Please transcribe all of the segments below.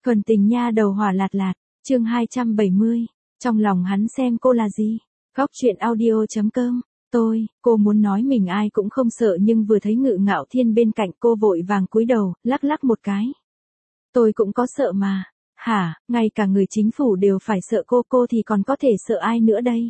Thuần tình nha đầu hỏa lạt lạt, chương 270, trong lòng hắn xem cô là gì? Góc truyện audio.com, cô muốn nói mình ai cũng không sợ nhưng vừa thấy Ngự Ngạo Thiên bên cạnh cô vội vàng cúi đầu, lắc lắc một cái. Tôi cũng có sợ mà, hả, ngay cả người chính phủ đều phải sợ cô thì còn có thể sợ ai nữa đây?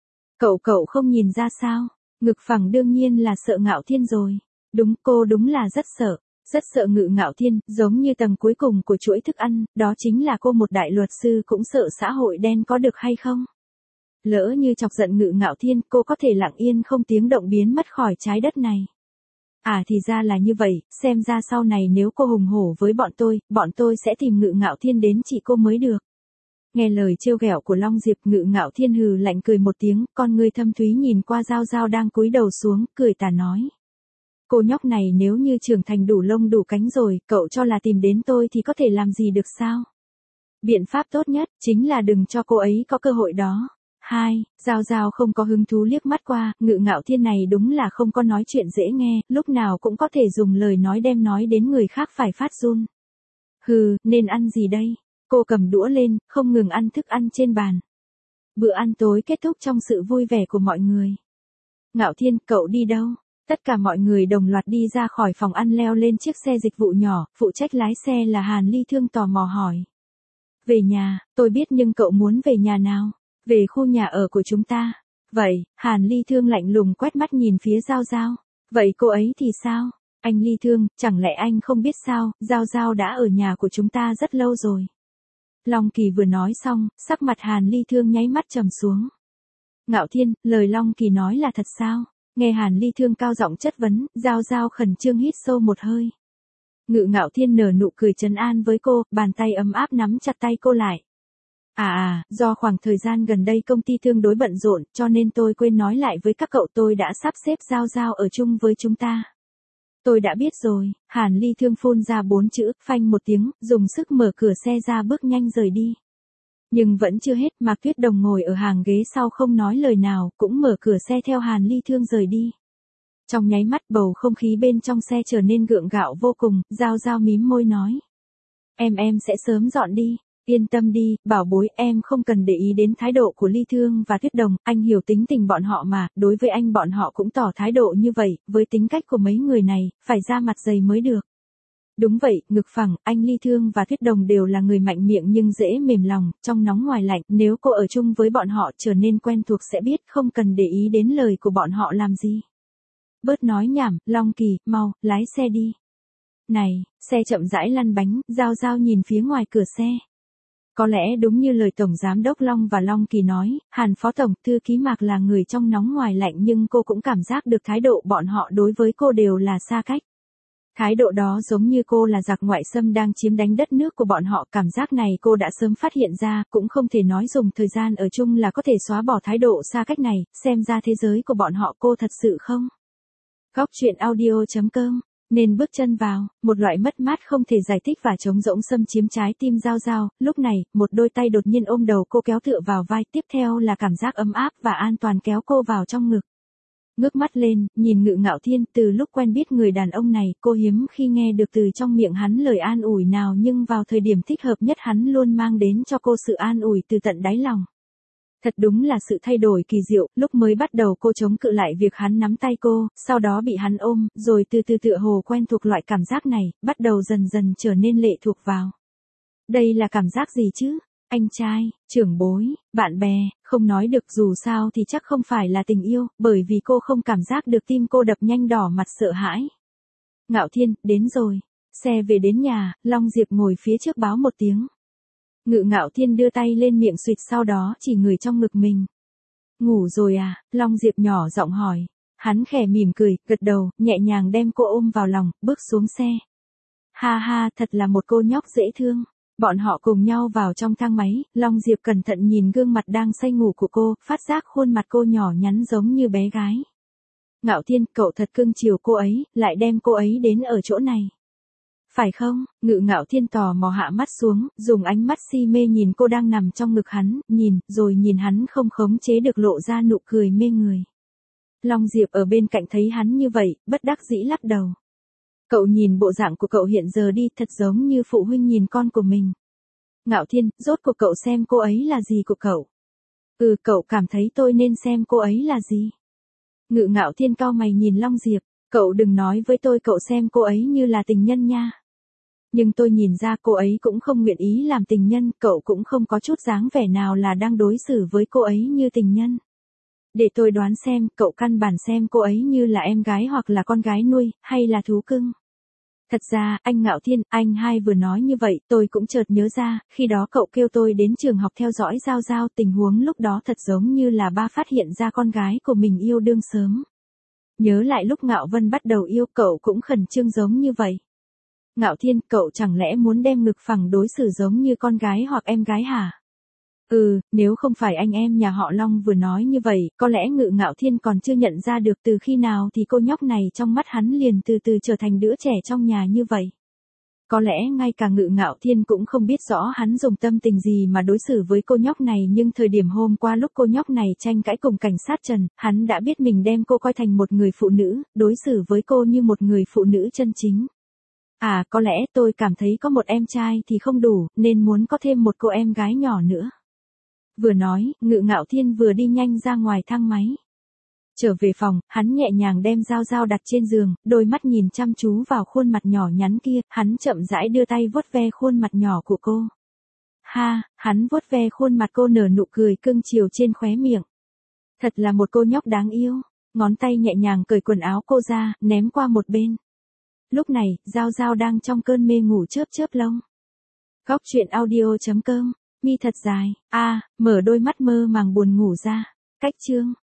Cậu không nhìn ra sao? Ngực phẳng đương nhiên là sợ Ngạo Thiên rồi. Đúng, cô đúng là rất sợ Ngự Ngạo Thiên, giống như tầng cuối cùng của chuỗi thức ăn, đó chính là cô một đại luật sư cũng sợ xã hội đen có được hay không? Lỡ như chọc giận Ngự Ngạo Thiên, cô có thể lặng yên không tiếng động biến mất khỏi trái đất này. À thì ra là như vậy, xem ra sau này nếu cô hùng hổ với bọn tôi sẽ tìm Ngự Ngạo Thiên đến trị cô mới được. Nghe lời trêu ghẹo của Long Diệp, Ngự Ngạo Thiên hừ lạnh cười một tiếng, con ngươi thâm thúy nhìn qua Giao Giao đang cúi đầu xuống, cười tà nói. Cô nhóc này nếu như trưởng thành đủ lông đủ cánh rồi, cậu cho là tìm đến tôi thì có thể làm gì được sao? Biện pháp tốt nhất, chính là đừng cho cô ấy có cơ hội đó. Giao Giao không có hứng thú liếc mắt qua, Ngự Ngạo Thiên này đúng là không có nói chuyện dễ nghe, lúc nào cũng có thể dùng lời nói đem nói đến người khác phải phát run. Nên ăn gì đây? Cô cầm đũa lên, không ngừng ăn thức ăn trên bàn. Bữa ăn tối kết thúc trong sự vui vẻ của mọi người. Ngạo Thiên, cậu đi đâu? Tất cả mọi người đồng loạt đi ra khỏi phòng ăn leo lên chiếc xe dịch vụ nhỏ, phụ trách lái xe là Hàn Ly Thương tò mò hỏi. Về nhà, tôi biết nhưng cậu muốn về nhà nào? Về khu nhà ở của chúng ta. Vậy, Hàn Ly Thương lạnh lùng quét mắt nhìn phía Giao Giao. Vậy cô ấy thì sao? Anh Ly Thương, chẳng lẽ anh không biết sao, Giao Giao đã ở nhà của chúng ta rất lâu rồi. Long Kỳ vừa nói xong, sắc mặt Hàn Ly Thương nháy mắt trầm xuống. Ngạo Thiên, lời Long Kỳ nói là thật sao? Nghe Hàn Ly Thương cao giọng chất vấn, Giao Giao khẩn trương hít sâu một hơi. Ngự Ngạo Thiên nở nụ cười trấn an với cô, bàn tay ấm áp nắm chặt tay cô lại. Do khoảng thời gian gần đây công ty tương đối bận rộn, cho nên tôi quên nói lại với các cậu tôi đã sắp xếp Giao Giao ở chung với chúng ta. Tôi đã biết rồi, Hàn Ly Thương phun ra 4 chữ, phanh một tiếng, dùng sức mở cửa xe ra bước nhanh rời đi. Nhưng vẫn chưa hết, Mạc Tuyết Đồng ngồi ở hàng ghế sau không nói lời nào, cũng mở cửa xe theo Hàn Ly Thương rời đi. Trong nháy mắt bầu không khí bên trong xe trở nên gượng gạo vô cùng, Giao Giao mím môi nói. Em sẽ sớm dọn đi, yên tâm đi, bảo bối, em không cần để ý đến thái độ của Ly Thương và Tuyết Đồng, anh hiểu tính tình bọn họ mà, đối với anh bọn họ cũng tỏ thái độ như vậy, với tính cách của mấy người này, phải ra mặt dày mới được. Đúng vậy, ngực phẳng, anh Ly Thương và Tuyết Đồng đều là người mạnh miệng nhưng dễ mềm lòng, trong nóng ngoài lạnh, nếu cô ở chung với bọn họ trở nên quen thuộc sẽ biết không cần để ý đến lời của bọn họ làm gì. Bớt nói nhảm, Long Kỳ, mau, lái xe đi. Này, xe chậm rãi lăn bánh, Giao Giao nhìn phía ngoài cửa xe. Có lẽ đúng như lời Tổng Giám đốc Long và Long Kỳ nói, Hàn Phó Tổng Thư ký Mạc là người trong nóng ngoài lạnh nhưng cô cũng cảm giác được thái độ bọn họ đối với cô đều là xa cách. Thái độ đó giống như cô là giặc ngoại xâm đang chiếm đánh đất nước của bọn họ, cảm giác này cô đã sớm phát hiện ra, cũng không thể nói dùng thời gian ở chung là có thể xóa bỏ thái độ xa cách này, xem ra thế giới của bọn họ cô thật sự không. Góc truyện audio.com, nên bước chân vào, một loại mất mát không thể giải thích và trống rỗng xâm chiếm trái tim Giao Giao, lúc này, một đôi tay đột nhiên ôm đầu cô kéo tựa vào vai, tiếp theo là cảm giác ấm áp và an toàn kéo cô vào trong ngực. Ngước mắt lên, nhìn Ngự Ngạo Thiên, từ lúc quen biết người đàn ông này, cô hiếm khi nghe được từ trong miệng hắn lời an ủi nào nhưng vào thời điểm thích hợp nhất hắn luôn mang đến cho cô sự an ủi từ tận đáy lòng. Thật đúng là sự thay đổi kỳ diệu, lúc mới bắt đầu cô chống cự lại việc hắn nắm tay cô, sau đó bị hắn ôm, rồi từ từ tựa hồ quen thuộc loại cảm giác này, bắt đầu dần dần trở nên lệ thuộc vào. Đây là cảm giác gì chứ? Anh trai, trưởng bối, bạn bè, không nói được dù sao thì chắc không phải là tình yêu, bởi vì cô không cảm giác được tim cô đập nhanh đỏ mặt sợ hãi. Ngạo Thiên, đến rồi. Xe về đến nhà, Long Diệp ngồi phía trước báo một tiếng. Ngự Ngạo Thiên đưa tay lên miệng suýt sau đó chỉ người trong ngực mình. Ngủ rồi à? Long Diệp nhỏ giọng hỏi. Hắn khẽ mỉm cười, gật đầu, nhẹ nhàng đem cô ôm vào lòng, bước xuống xe. Ha, thật là một cô nhóc dễ thương. Bọn họ cùng nhau vào trong thang máy, Long Diệp cẩn thận nhìn gương mặt đang say ngủ của cô, phát giác khuôn mặt cô nhỏ nhắn giống như bé gái. Ngạo Thiên, cậu thật cưng chiều cô ấy, lại đem cô ấy đến ở chỗ này. Phải không? Ngự Ngạo Thiên tò mò hạ mắt xuống, dùng ánh mắt si mê nhìn cô đang nằm trong ngực hắn, nhìn hắn không khống chế được lộ ra nụ cười mê người. Long Diệp ở bên cạnh thấy hắn như vậy, bất đắc dĩ lắc đầu. Cậu nhìn bộ dạng của cậu hiện giờ đi, thật giống như phụ huynh nhìn con của mình. Ngạo Thiên, rốt cuộc cậu xem cô ấy là gì của cậu? Cậu cảm thấy tôi nên xem cô ấy là gì? Ngự Ngạo Thiên cau mày nhìn Long Diệp, cậu đừng nói với tôi cậu xem cô ấy như là tình nhân nha. Nhưng tôi nhìn ra cô ấy cũng không nguyện ý làm tình nhân, cậu cũng không có chút dáng vẻ nào là đang đối xử với cô ấy như tình nhân. Để tôi đoán xem, cậu căn bản xem cô ấy như là em gái hoặc là con gái nuôi, hay là thú cưng. Thật ra, anh Ngạo Thiên, anh hai vừa nói như vậy, tôi cũng chợt nhớ ra, khi đó cậu kêu tôi đến trường học theo dõi Giao Giao, tình huống lúc đó thật giống như là ba phát hiện ra con gái của mình yêu đương sớm. Nhớ lại lúc Ngạo Vân bắt đầu yêu cậu cũng khẩn trương giống như vậy. Ngạo Thiên, cậu chẳng lẽ muốn đem ngực phẳng đối xử giống như con gái hoặc em gái hả? Nếu không phải anh em nhà họ Long vừa nói như vậy, có lẽ Ngự Ngạo Thiên còn chưa nhận ra được từ khi nào thì cô nhóc này trong mắt hắn liền từ từ trở thành đứa trẻ trong nhà như vậy. Có lẽ ngay cả Ngự Ngạo Thiên cũng không biết rõ hắn dùng tâm tình gì mà đối xử với cô nhóc này, nhưng thời điểm hôm qua lúc cô nhóc này tranh cãi cùng cảnh sát Trần, hắn đã biết mình đem cô coi thành một người phụ nữ, đối xử với cô như một người phụ nữ chân chính. Có lẽ tôi cảm thấy có một em trai thì không đủ, nên muốn có thêm một cô em gái nhỏ nữa. Vừa nói, Ngự Ngạo Thiên vừa đi nhanh ra ngoài thang máy. Trở về phòng, hắn nhẹ nhàng đem Giao Giao đặt trên giường, đôi mắt nhìn chăm chú vào khuôn mặt nhỏ nhắn kia, hắn chậm rãi đưa tay vuốt ve khuôn mặt nhỏ của cô. Hắn vuốt ve khuôn mặt cô nở nụ cười cưng chiều trên khóe miệng. Thật là một cô nhóc đáng yêu, ngón tay nhẹ nhàng cởi quần áo cô ra, ném qua một bên. Lúc này, Giao Giao đang trong cơn mê ngủ chớp chớp lông. Góc truyện audio.com, mi thật dài, mở đôi mắt mơ màng buồn ngủ ra. Cách chương